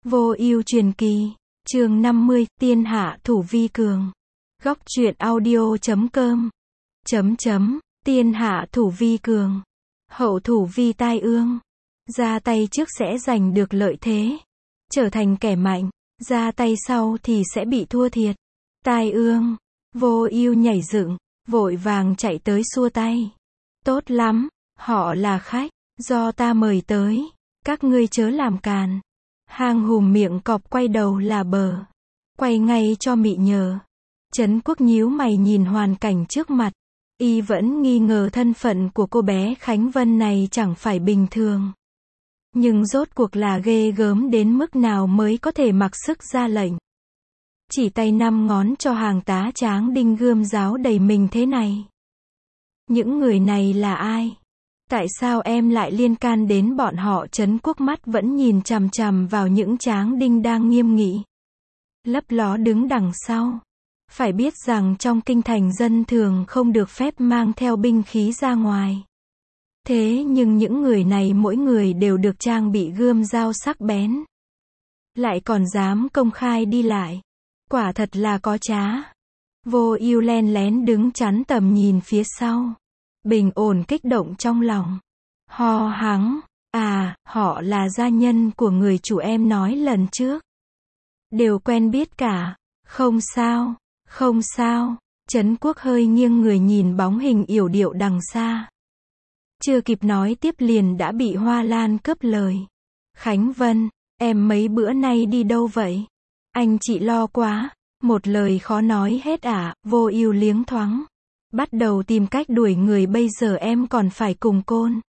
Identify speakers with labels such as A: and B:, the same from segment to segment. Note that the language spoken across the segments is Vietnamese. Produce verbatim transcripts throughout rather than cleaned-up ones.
A: Vô ưu truyền kỳ, chương năm mươi, tiên hạ thủ vi cường. Góc truyện audio chấm com. Chấm chấm, tiên hạ thủ vi cường. Hậu thủ vi tai ương. Ra tay trước sẽ giành được lợi thế. Trở thành kẻ mạnh. Ra tay sau thì sẽ bị thua thiệt. Tai ương. Vô ưu nhảy dựng, vội vàng chạy tới xua tay. Tốt lắm, họ là khách, do ta mời tới. Các ngươi chớ làm càn. Hang hùm miệng cọp quay đầu là bờ. Quay ngay cho mị nhờ. Trấn Quốc nhíu mày nhìn hoàn cảnh trước mặt. Y vẫn nghi ngờ thân phận của cô bé Khánh Vân này chẳng phải bình thường. Nhưng rốt cuộc là ghê gớm đến mức nào mới có thể mặc sức ra lệnh. Chỉ tay năm ngón cho hàng tá tráng đinh gươm giáo đầy mình thế này. Những người này là ai? Tại sao em lại liên can đến bọn họ? Trấn Quốc mắt vẫn nhìn chằm chằm vào những tráng đinh đang nghiêm nghị. Lấp ló đứng đằng sau. Phải biết rằng trong kinh thành dân thường không được phép mang theo binh khí ra ngoài. Thế nhưng những người này mỗi người đều được trang bị gươm dao sắc bén. Lại còn dám công khai đi lại. Quả thật là có trá. Vô ưu len lén đứng chắn tầm nhìn phía sau. Bình ổn kích động trong lòng. Ho hắng. À, họ là gia nhân của người chủ em nói lần trước. Đều quen biết cả. Không sao, không sao. Trấn Quốc hơi nghiêng người nhìn bóng hình yểu điệu đằng xa. Chưa kịp nói tiếp liền đã bị Hoa Lan cướp lời. Khánh Vân, em mấy bữa nay đi đâu vậy? Anh chị lo quá. Một lời khó nói hết à? Vô ưu liếng thoáng. Bắt đầu tìm cách đuổi người, bây giờ em còn phải cùng côn.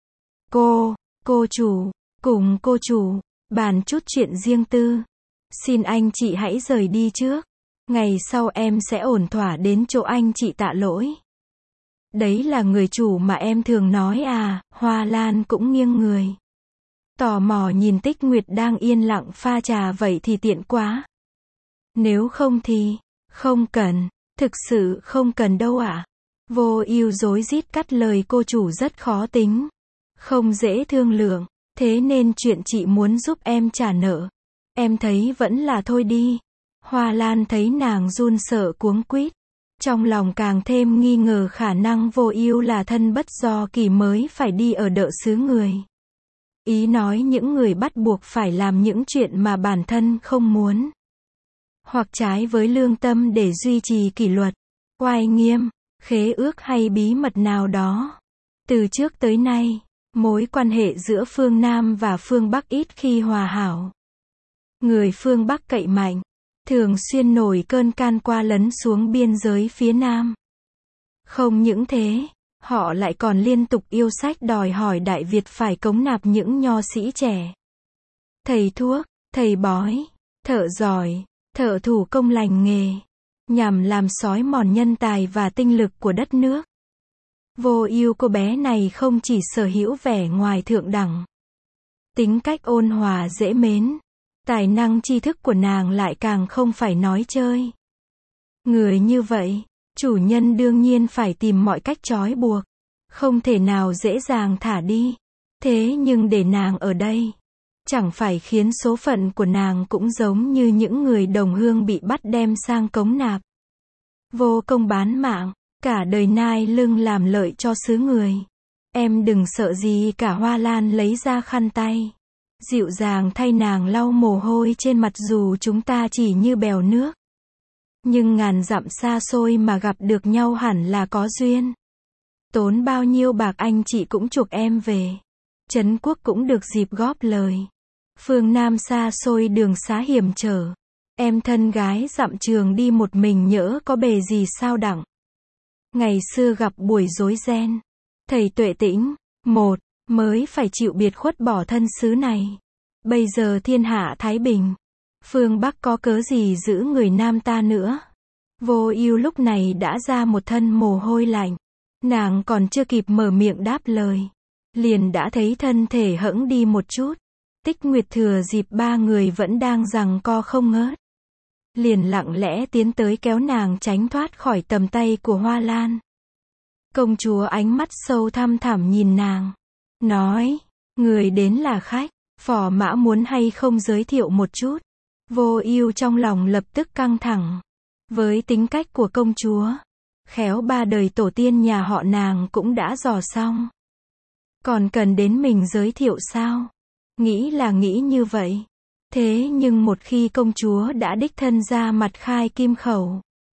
A: Cô, cô chủ, cùng cô chủ, bàn chút chuyện riêng tư. Xin anh chị hãy rời đi trước. Ngày sau em sẽ ổn thỏa đến chỗ anh chị tạ lỗi. Đấy là người chủ mà em thường nói à? Hoa Lan cũng nghiêng người. Tò mò nhìn Tích Nguyệt đang yên lặng pha trà, vậy thì tiện quá. Nếu không thì, không cần, thực sự không cần đâu ạ. À? Vô ưu rối rít cắt lời, cô chủ rất khó tính. Không dễ thương lượng, thế nên chuyện chị muốn giúp em trả nợ. Em thấy vẫn là thôi đi. Hoa Lan thấy nàng run sợ cuống quýt. Trong lòng càng thêm nghi ngờ khả năng Vô ưu là thân bất do kỳ mới phải đi ở đợ xứ người. Ý nói những người bắt buộc phải làm những chuyện mà bản thân không muốn. Hoặc trái với lương tâm để duy trì kỷ luật, oai nghiêm, khế ước hay bí mật nào đó. Từ trước tới nay, mối quan hệ giữa phương Nam và phương Bắc ít khi hòa hảo. Người phương Bắc cậy mạnh, thường xuyên nổi cơn can qua lấn xuống biên giới phía Nam. Không những thế, họ lại còn liên tục yêu sách đòi hỏi Đại Việt phải cống nạp những nho sĩ trẻ. Thầy thuốc, thầy bói, thợ giỏi, thợ thủ công lành nghề, nhằm làm xói mòn nhân tài và tinh lực của đất nước. Vô ưu cô bé này không chỉ sở hữu vẻ ngoài thượng đẳng, tính cách ôn hòa dễ mến, tài năng tri thức của nàng lại càng không phải nói chơi. Người như vậy, chủ nhân đương nhiên phải tìm mọi cách trói buộc, không thể nào dễ dàng thả đi. Thế nhưng để nàng ở đây, chẳng phải khiến số phận của nàng cũng giống như những người đồng hương bị bắt đem sang cống nạp. Vô công bán mạng, cả đời nai lưng làm lợi cho xứ người. Em đừng sợ gì cả. Hoa Lan lấy ra khăn tay, dịu dàng thay nàng lau mồ hôi trên mặt. Dù chúng ta chỉ như bèo nước, nhưng ngàn dặm xa xôi mà gặp được nhau hẳn là có duyên. Tốn bao nhiêu bạc anh chị cũng chuộc em về. Trấn Quốc cũng được dịp góp lời. Phương Nam xa xôi đường xá hiểm trở. Em thân gái dặm trường đi một mình nhỡ có bề gì sao đặng. Ngày xưa gặp buổi rối ren, thầy Tuệ Tĩnh, một, mới phải chịu biệt khuất bỏ thân xứ này. Bây giờ thiên hạ thái bình. Phương Bắc có cớ gì giữ người Nam ta nữa. Vô ưu lúc này đã ra một thân mồ hôi lạnh. Nàng còn chưa kịp mở miệng đáp lời, liền đã thấy thân thể hẫng đi một chút. Tích Nguyệt thừa dịp ba người vẫn đang giằng co không ngớt, liền lặng lẽ tiến tới kéo nàng tránh thoát khỏi tầm tay của Hoa Lan. Công chúa ánh mắt sâu thăm thẳm nhìn nàng, nói, người đến là khách, Phò mã muốn hay không giới thiệu một chút? Vô Ưu trong lòng lập tức căng thẳng. Với tính cách của công chúa, khéo ba đời tổ tiên nhà họ nàng cũng đã dò xong. Còn cần đến mình giới thiệu sao? Nghĩ là nghĩ như vậy. Thế nhưng một khi công chúa đã đích thân ra mặt khai kim khẩu,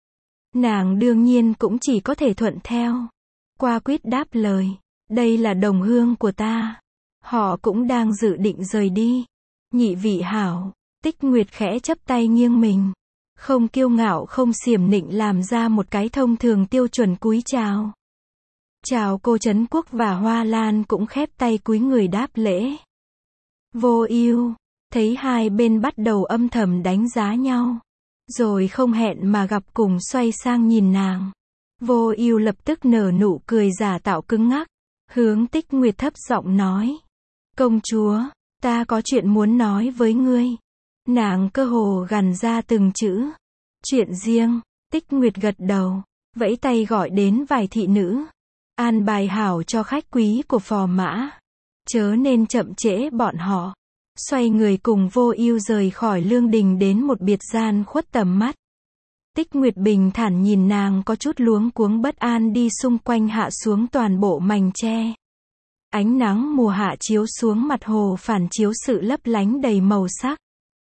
A: nàng đương nhiên cũng chỉ có thể thuận theo. Qua quýt đáp lời, đây là đồng hương của ta. Họ cũng đang dự định rời đi. Nhị vị hảo. Tích Nguyệt khẽ chấp tay nghiêng mình. Không kiêu ngạo không xiểm nịnh làm ra một cái thông thường tiêu chuẩn cúi chào. Chào cô Trấn Quốc và Hoa Lan cũng khép tay cúi người đáp lễ. Vô Ưu thấy hai bên bắt đầu âm thầm đánh giá nhau, rồi không hẹn mà gặp cùng xoay sang nhìn nàng. Vô Ưu lập tức nở nụ cười giả tạo cứng ngắc, hướng Tích Nguyệt thấp giọng nói: "Công chúa, ta có chuyện muốn nói với ngươi." Nàng cơ hồ gằn ra từng chữ. "Chuyện riêng." Tích Nguyệt gật đầu, vẫy tay gọi đến vài thị nữ, an bài hảo cho khách quý của phò mã, chớ nên chậm trễ bọn họ. Xoay người cùng Vô Ưu rời khỏi lương đình đến một biệt gian khuất tầm mắt. Tích Nguyệt bình thản nhìn nàng có chút luống cuống bất an đi xung quanh hạ xuống toàn bộ mành tre. Ánh nắng mùa hạ chiếu xuống mặt hồ phản chiếu sự lấp lánh đầy màu sắc.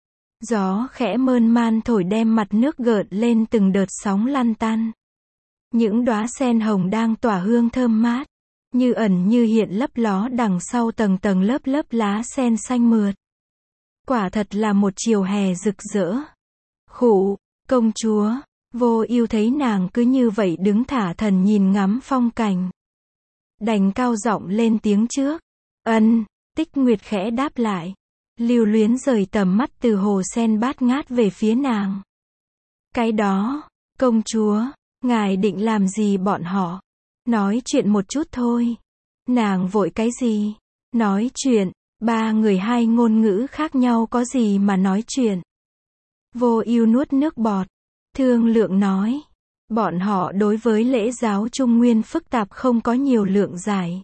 A: Gió khẽ mơn man thổi đem mặt nước gợn lên từng đợt sóng lăn tăn. Những đóa sen hồng đang tỏa hương thơm mát, như ẩn như hiện lấp ló đằng sau tầng tầng lớp lớp lá sen xanh mượt. Quả thật là một chiều hè rực rỡ. Khụ, công chúa. Vô Ưu thấy nàng cứ như vậy đứng thả thần nhìn ngắm phong cảnh, đành cao giọng lên tiếng trước. Ân. Tích Nguyệt khẽ đáp lại, lưu luyến rời tầm mắt từ hồ sen bát ngát về phía nàng. Cái đó, công chúa, ngài định làm gì bọn họ? Nói chuyện một chút thôi. Nàng vội cái gì? Nói chuyện, ba người hai ngôn ngữ khác nhau có gì mà nói chuyện? Vô Ưu nuốt nước bọt, thương lượng nói. Bọn họ đối với lễ giáo Trung Nguyên phức tạp không có nhiều lượng giải.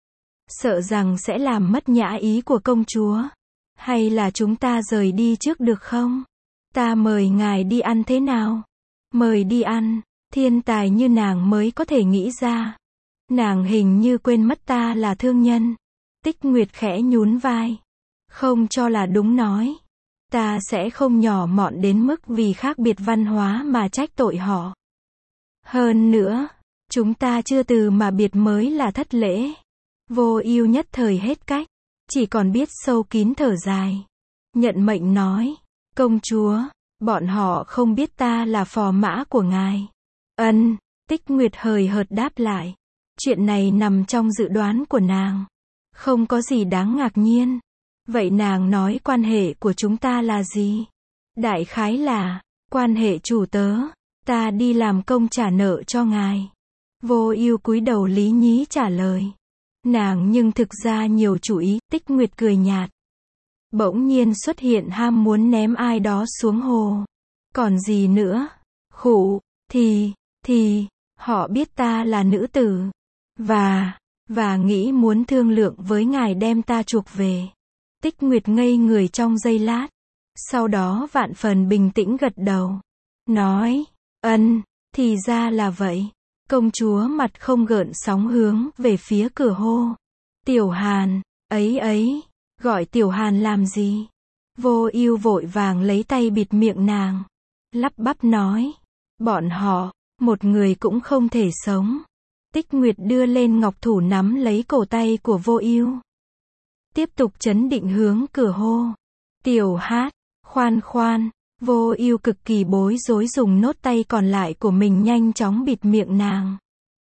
A: Sợ rằng sẽ làm mất nhã ý của công chúa. Hay là chúng ta rời đi trước được không? Ta mời ngài đi ăn thế nào? Mời đi ăn, thiên tài như nàng mới có thể nghĩ ra. Nàng hình như quên mất ta là thương nhân. Tích Nguyệt khẽ nhún vai. Không cho là đúng nói. Ta sẽ không nhỏ mọn đến mức vì khác biệt văn hóa mà trách tội họ. Hơn nữa, chúng ta chưa từ mà biệt mới là thất lễ. Vô Ưu nhất thời hết cách, chỉ còn biết sâu kín thở dài. Nhận mệnh nói, công chúa, bọn họ không biết ta là phò mã của ngài. Ân. Tích Nguyệt hời hợt đáp lại. Chuyện này nằm trong dự đoán của nàng. Không có gì đáng ngạc nhiên. Vậy nàng nói quan hệ của chúng ta là gì? Đại khái là, quan hệ chủ tớ. Ta đi làm công trả nợ cho ngài. Vô Ưu cúi đầu lý nhí trả lời. Nàng nhưng thực ra nhiều chủ ý. Tích Nguyệt cười nhạt. Bỗng nhiên xuất hiện ham muốn ném ai đó xuống hồ. Còn gì nữa? Khụ, thì, thì, họ biết ta là nữ tử. Và, và nghĩ muốn thương lượng với ngài đem ta chuộc về. Tích Nguyệt ngây người trong giây lát. Sau đó vạn phần bình tĩnh gật đầu. Nói, ân, thì ra là vậy. Công chúa mặt không gợn sóng hướng về phía cửa hô. Tiểu Hàn, ấy ấy, gọi Tiểu Hàn làm gì? Vô Ưu vội vàng lấy tay bịt miệng nàng. Lắp bắp nói, bọn họ, một người cũng không thể sống. Tích Nguyệt đưa lên ngọc thủ nắm lấy cổ tay của Vô Ưu. Tiếp tục trấn định hướng cửa hô. Tiểu Hát, khoan khoan. Vô Ưu cực kỳ bối rối dùng nốt tay còn lại của mình nhanh chóng bịt miệng nàng.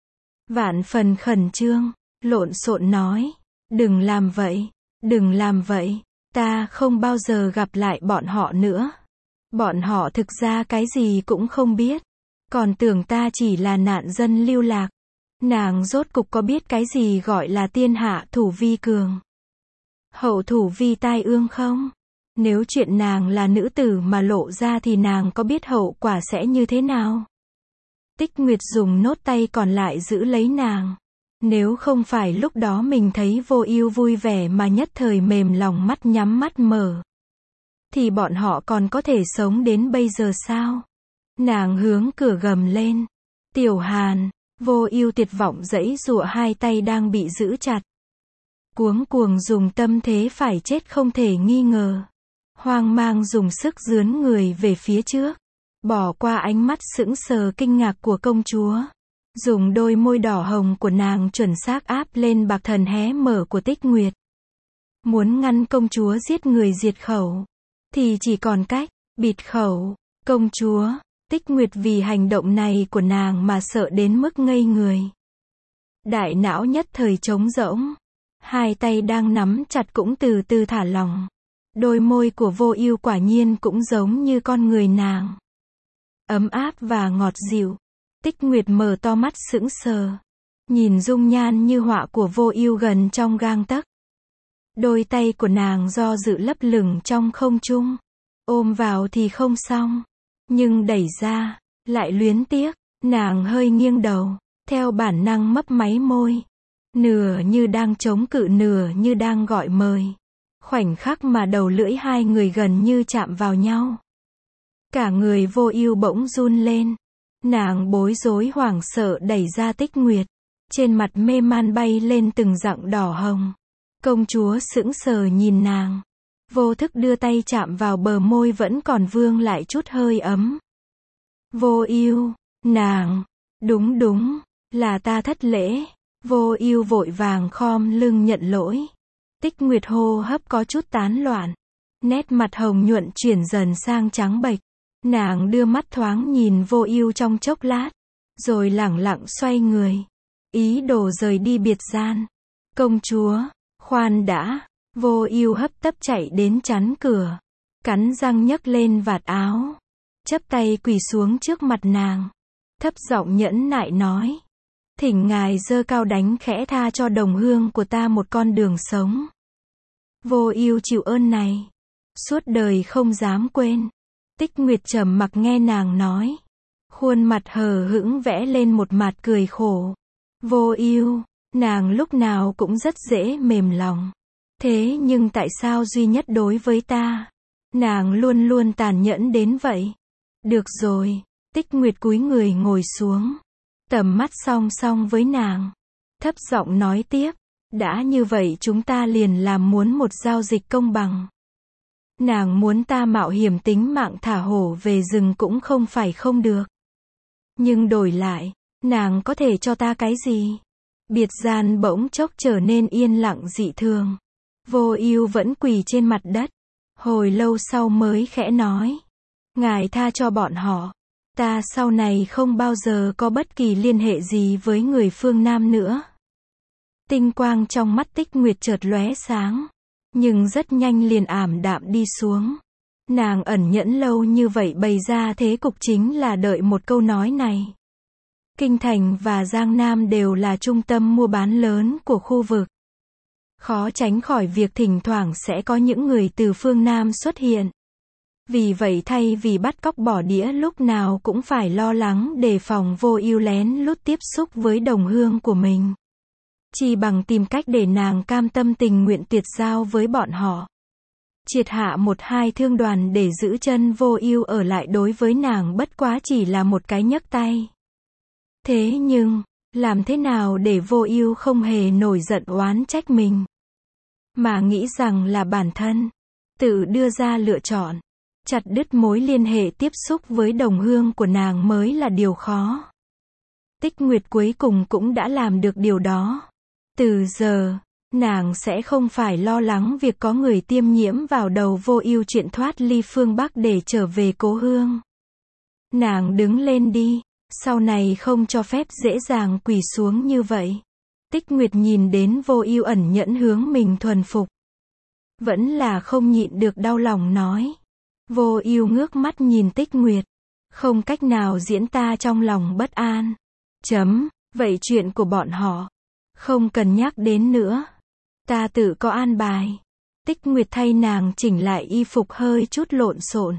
A: Vạn phần khẩn trương, lộn xộn nói, đừng làm vậy, đừng làm vậy, ta không bao giờ gặp lại bọn họ nữa. Bọn họ thực ra cái gì cũng không biết, còn tưởng ta chỉ là nạn dân lưu lạc. Nàng rốt cục có biết cái gì gọi là tiên hạ thủ vi cường, hậu thủ vi tai ương không? Nếu chuyện nàng là nữ tử mà lộ ra thì nàng có biết hậu quả sẽ như thế nào? Tích Nguyệt dùng nốt tay còn lại giữ lấy nàng. Nếu không phải lúc đó mình thấy Vô Ưu vui vẻ mà nhất thời mềm lòng mắt nhắm mắt mở, thì bọn họ còn có thể sống đến bây giờ sao? Nàng hướng cửa gầm lên. Tiểu Hàn, Vô Ưu tuyệt vọng giãy giụa hai tay đang bị giữ chặt. Cuống cuồng dùng tâm thế phải chết không thể nghi ngờ. Hoang mang dùng sức dướn người về phía trước. Bỏ qua ánh mắt sững sờ kinh ngạc của công chúa. Dùng đôi môi đỏ hồng của nàng chuẩn xác áp lên bạc thần hé mở của Tích Nguyệt. Muốn ngăn công chúa giết người diệt khẩu, thì chỉ còn cách bịt khẩu. Công chúa, Tích Nguyệt vì hành động này của nàng mà sợ đến mức ngây người. Đại não nhất thời trống rỗng. Hai tay đang nắm chặt cũng từ từ thả lỏng. Đôi môi của Vô Ưu quả nhiên cũng giống như con người nàng. Ấm áp và ngọt dịu. Tích Nguyệt mở to mắt sững sờ. Nhìn dung nhan như họa của Vô Ưu gần trong gang tấc. Đôi tay của nàng do dự lấp lửng trong không trung. Ôm vào thì không xong. Nhưng đẩy ra, lại luyến tiếc. Nàng hơi nghiêng đầu, theo bản năng mấp máy môi. Nửa như đang chống cự nửa như đang gọi mời. Khoảnh khắc mà đầu lưỡi hai người gần như chạm vào nhau. Cả người Vô Ưu bỗng run lên. Nàng bối rối hoảng sợ đẩy ra Tích Nguyệt. Trên mặt mê man bay lên từng dặng đỏ hồng. Công chúa sững sờ nhìn nàng. Vô thức đưa tay chạm vào bờ môi vẫn còn vương lại chút hơi ấm. Vô Ưu, nàng, đúng đúng, là ta thất lễ. Vô Ưu vội vàng khom lưng nhận lỗi. Tích Nguyệt hô hấp có chút tán loạn. Nét mặt hồng nhuận chuyển dần sang trắng bệch. Nàng đưa mắt thoáng nhìn Vô Ưu trong chốc lát, rồi lẳng lặng xoay người, ý đồ rời đi biệt gian. Công chúa, khoan đã. Vô Ưu hấp tấp chạy đến chắn cửa, cắn răng nhấc lên vạt áo, chắp tay quỳ xuống trước mặt nàng, thấp giọng nhẫn nại nói: "Thỉnh ngài giơ cao đánh khẽ tha cho đồng hương của ta một con đường sống." Vô Ưu chịu ơn này, suốt đời không dám quên. Tích Nguyệt trầm mặc nghe nàng nói, khuôn mặt hờ hững vẽ lên một mặt cười khổ. Vô Ưu, nàng lúc nào cũng rất dễ mềm lòng. Thế nhưng tại sao duy nhất đối với ta, nàng luôn luôn tàn nhẫn đến vậy? Được rồi. Tích Nguyệt cúi người ngồi xuống, tầm mắt song song với nàng, thấp giọng nói tiếp, đã như vậy chúng ta liền làm muốn một giao dịch công bằng. Nàng muốn ta mạo hiểm tính mạng thả hổ về rừng cũng không phải không được. Nhưng đổi lại, nàng có thể cho ta cái gì? Biệt gian bỗng chốc trở nên yên lặng dị thường. Vô Ưu vẫn quỳ trên mặt đất, hồi lâu sau mới khẽ nói, ngài tha cho bọn họ. Ta sau này không bao giờ có bất kỳ liên hệ gì với người phương Nam nữa. Tinh quang trong mắt Tích Nguyệt chợt lóe sáng, nhưng rất nhanh liền ảm đạm đi xuống. Nàng ẩn nhẫn lâu như vậy bày ra thế cục chính là đợi một câu nói này. Kinh thành và Giang Nam đều là trung tâm mua bán lớn của khu vực. Khó tránh khỏi việc thỉnh thoảng sẽ có những người từ phương Nam xuất hiện. Vì vậy thay vì bắt cóc bỏ đĩa lúc nào cũng phải lo lắng đề phòng Vô Ưu lén lút tiếp xúc với đồng hương của mình, chỉ bằng tìm cách để nàng cam tâm tình nguyện tuyệt giao với bọn họ. Triệt hạ một hai thương đoàn để giữ chân Vô Ưu ở lại đối với nàng bất quá chỉ là một cái nhấc tay. Thế nhưng, làm thế nào để Vô Ưu không hề nổi giận oán trách mình, mà nghĩ rằng là bản thân tự đưa ra lựa chọn, chặt đứt mối liên hệ tiếp xúc với đồng hương của nàng mới là điều khó. Tích Nguyệt cuối cùng cũng đã làm được điều đó. Từ giờ, nàng sẽ không phải lo lắng việc có người tiêm nhiễm vào đầu Vô Ưu chuyện thoát ly phương Bắc để trở về cố hương. Nàng đứng lên đi, sau này không cho phép dễ dàng quỳ xuống như vậy. Tích Nguyệt nhìn đến Vô Ưu ẩn nhẫn hướng mình thuần phục, vẫn là không nhịn được đau lòng nói. Vô Ưu ngước mắt nhìn Tích Nguyệt, không cách nào diễn tả trong lòng bất an. Chấm, vậy chuyện của bọn họ không cần nhắc đến nữa, ta tự có an bài. Tích Nguyệt thay nàng chỉnh lại y phục hơi chút lộn xộn,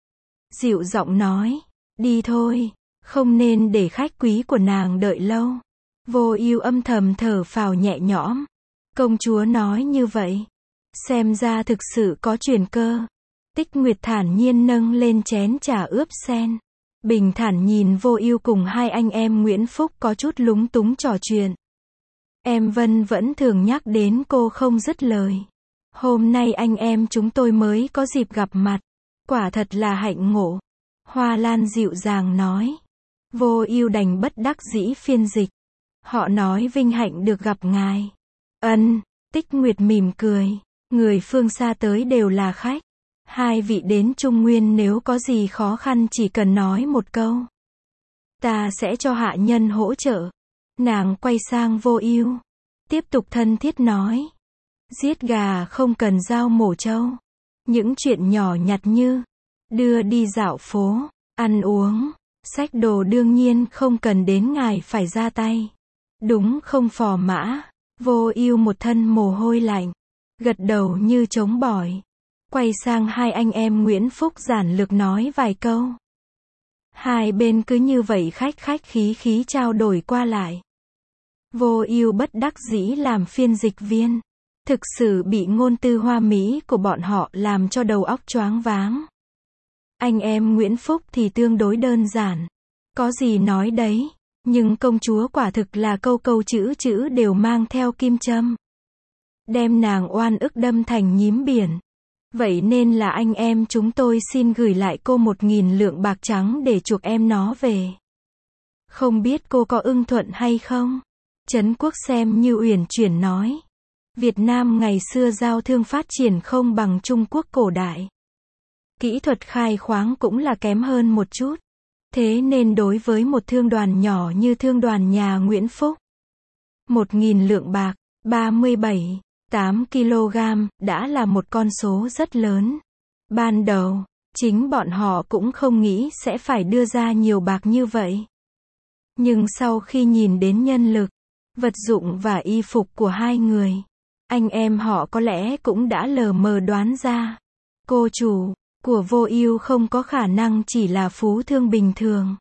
A: dịu giọng nói, đi thôi, không nên để khách quý của nàng đợi lâu. Vô Ưu âm thầm thở phào nhẹ nhõm. Công chúa nói như vậy, xem ra thực sự có chuyển cơ. Tích Nguyệt thản nhiên nâng lên chén trà ướp sen. Bình thản nhìn Vô Ưu cùng hai anh em Nguyễn Phúc có chút lúng túng trò chuyện. Em Vân vẫn thường nhắc đến cô không dứt lời. Hôm nay anh em chúng tôi mới có dịp gặp mặt. Quả thật là hạnh ngộ. Hoa Lan dịu dàng nói. Vô Ưu đành bất đắc dĩ phiên dịch. Họ nói vinh hạnh được gặp ngài. Ân, Tích Nguyệt mỉm cười. Người phương xa tới đều là khách. Hai vị đến Trung Nguyên nếu có gì khó khăn chỉ cần nói một câu. Ta sẽ cho hạ nhân hỗ trợ. Nàng quay sang Vô Ưu. Tiếp tục thân thiết nói. Giết gà không cần dao mổ trâu. Những chuyện nhỏ nhặt như đưa đi dạo phố, ăn uống, xách đồ đương nhiên không cần đến ngài phải ra tay. Đúng không Phò Mã? Vô Ưu một thân mồ hôi lạnh, gật đầu như trống bỏi. Quay sang hai anh em Nguyễn Phúc giản lược nói vài câu. Hai bên cứ như vậy khách khách khí khí trao đổi qua lại. Vô Ưu bất đắc dĩ làm phiên dịch viên. Thực sự bị ngôn từ hoa mỹ của bọn họ làm cho đầu óc choáng váng. Anh em Nguyễn Phúc thì tương đối đơn giản. Có gì nói đấy. Nhưng công chúa quả thực là câu câu chữ chữ đều mang theo kim châm. Đem nàng oan ức đâm thành nhím biển. Vậy nên là anh em chúng tôi xin gửi lại cô một nghìn lượng bạc trắng để chuộc em nó về. Không biết cô có ưng thuận hay không? Trấn Quốc xem như uyển chuyển nói. Việt Nam ngày xưa giao thương phát triển không bằng Trung Quốc cổ đại. Kỹ thuật khai khoáng cũng là kém hơn một chút. Thế nên đối với một thương đoàn nhỏ như thương đoàn nhà Nguyễn Phúc, một nghìn lượng bạc, ba mươi bảy phẩy tám ki lô gam, đã là một con số rất lớn. Ban đầu, chính bọn họ cũng không nghĩ sẽ phải đưa ra nhiều bạc như vậy. Nhưng sau khi nhìn đến nhân lực, vật dụng và y phục của hai người, anh em họ có lẽ cũng đã lờ mờ đoán ra. Cô chủ của Vô Ưu không có khả năng chỉ là phú thương bình thường.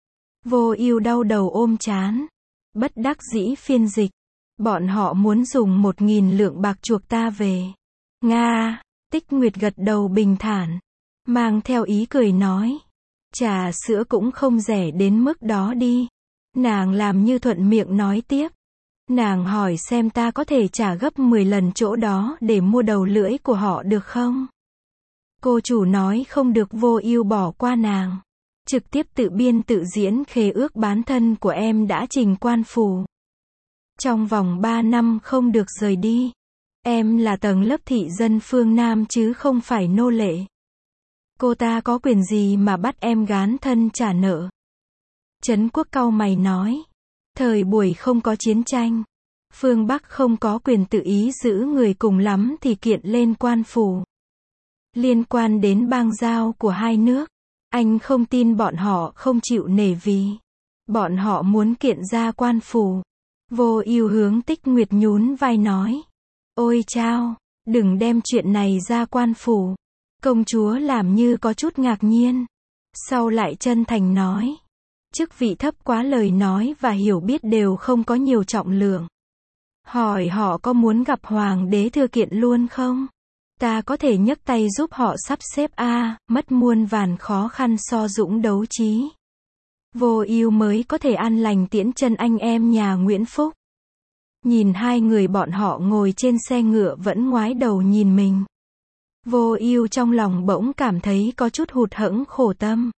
A: Vô Ưu đau đầu ôm trán. Bất đắc dĩ phiên dịch. Bọn họ muốn dùng một nghìn lượng bạc chuộc ta về. Nga, Tích Nguyệt gật đầu bình thản. Mang theo ý cười nói. Trà sữa cũng không rẻ đến mức đó đi. Nàng làm như thuận miệng nói tiếp. Nàng hỏi xem ta có thể trả gấp mười lần chỗ đó để mua đầu lưỡi của họ được không? Cô chủ nói không được. Vô Ưu bỏ qua nàng. Trực tiếp tự biên tự diễn khế ước bán thân của em đã trình quan phủ. Trong vòng ba năm không được rời đi. Em là tầng lớp thị dân phương Nam chứ không phải nô lệ. Cô ta có quyền gì mà bắt em gán thân trả nợ? Trấn Quốc cau mày nói. Thời buổi không có chiến tranh. Phương Bắc không có quyền tự ý giữ người, cùng lắm thì kiện lên quan phủ. Liên quan đến bang giao của hai nước. Anh không tin bọn họ không chịu nể vì. Bọn họ muốn kiện ra quan phủ. Vô Ưu hướng Tích Nguyệt nhún vai nói. Ôi chao, đừng đem chuyện này ra quan phủ. Công chúa làm như có chút ngạc nhiên. Sau lại chân thành nói. Chức vị thấp quá, lời nói và hiểu biết đều không có nhiều trọng lượng. Hỏi họ có muốn gặp hoàng đế thư kiện luôn không? Ta có thể nhấc tay giúp họ sắp xếp a, à, mất muôn vàn khó khăn so dũng đấu trí. Vô Ưu mới có thể an lành tiễn chân anh em nhà Nguyễn Phúc. Nhìn hai người bọn họ ngồi trên xe ngựa vẫn ngoái đầu nhìn mình. Vô Ưu trong lòng bỗng cảm thấy có chút hụt hẫng khổ tâm.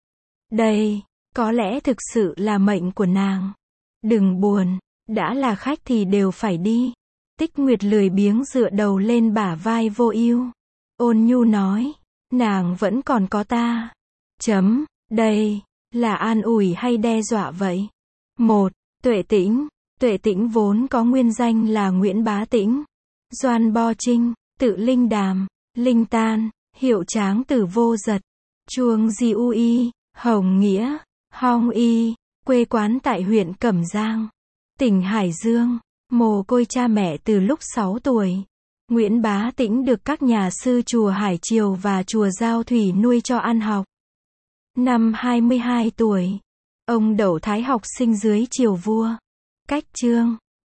A: Đây, có lẽ thực sự là mệnh của nàng. Đừng buồn, đã là khách thì đều phải đi. Tích Nguyệt lười biếng dựa đầu lên bả vai Vô Ưu. Ôn nhu nói, nàng vẫn còn có ta. Chấm, đây, là an ủi hay đe dọa vậy? Một, Tuệ Tĩnh. Tuệ Tĩnh vốn có nguyên danh là Nguyễn Bá Tĩnh. Doan Bo Trinh, tự Linh Đàm, Linh Tan, hiệu tráng tử Vô Giật. Chuông Di U Y, Hồng Nghĩa, Hong Y, quê quán tại huyện Cẩm Giang, tỉnh Hải Dương. Mồ côi cha mẹ từ lúc sáu tuổi. Nguyễn Bá Tĩnh được các nhà sư chùa Hải Triều và chùa Giao Thủy nuôi cho ăn học. Năm hai mươi hai tuổi, ông đậu thái học sinh dưới triều vua. Cách chương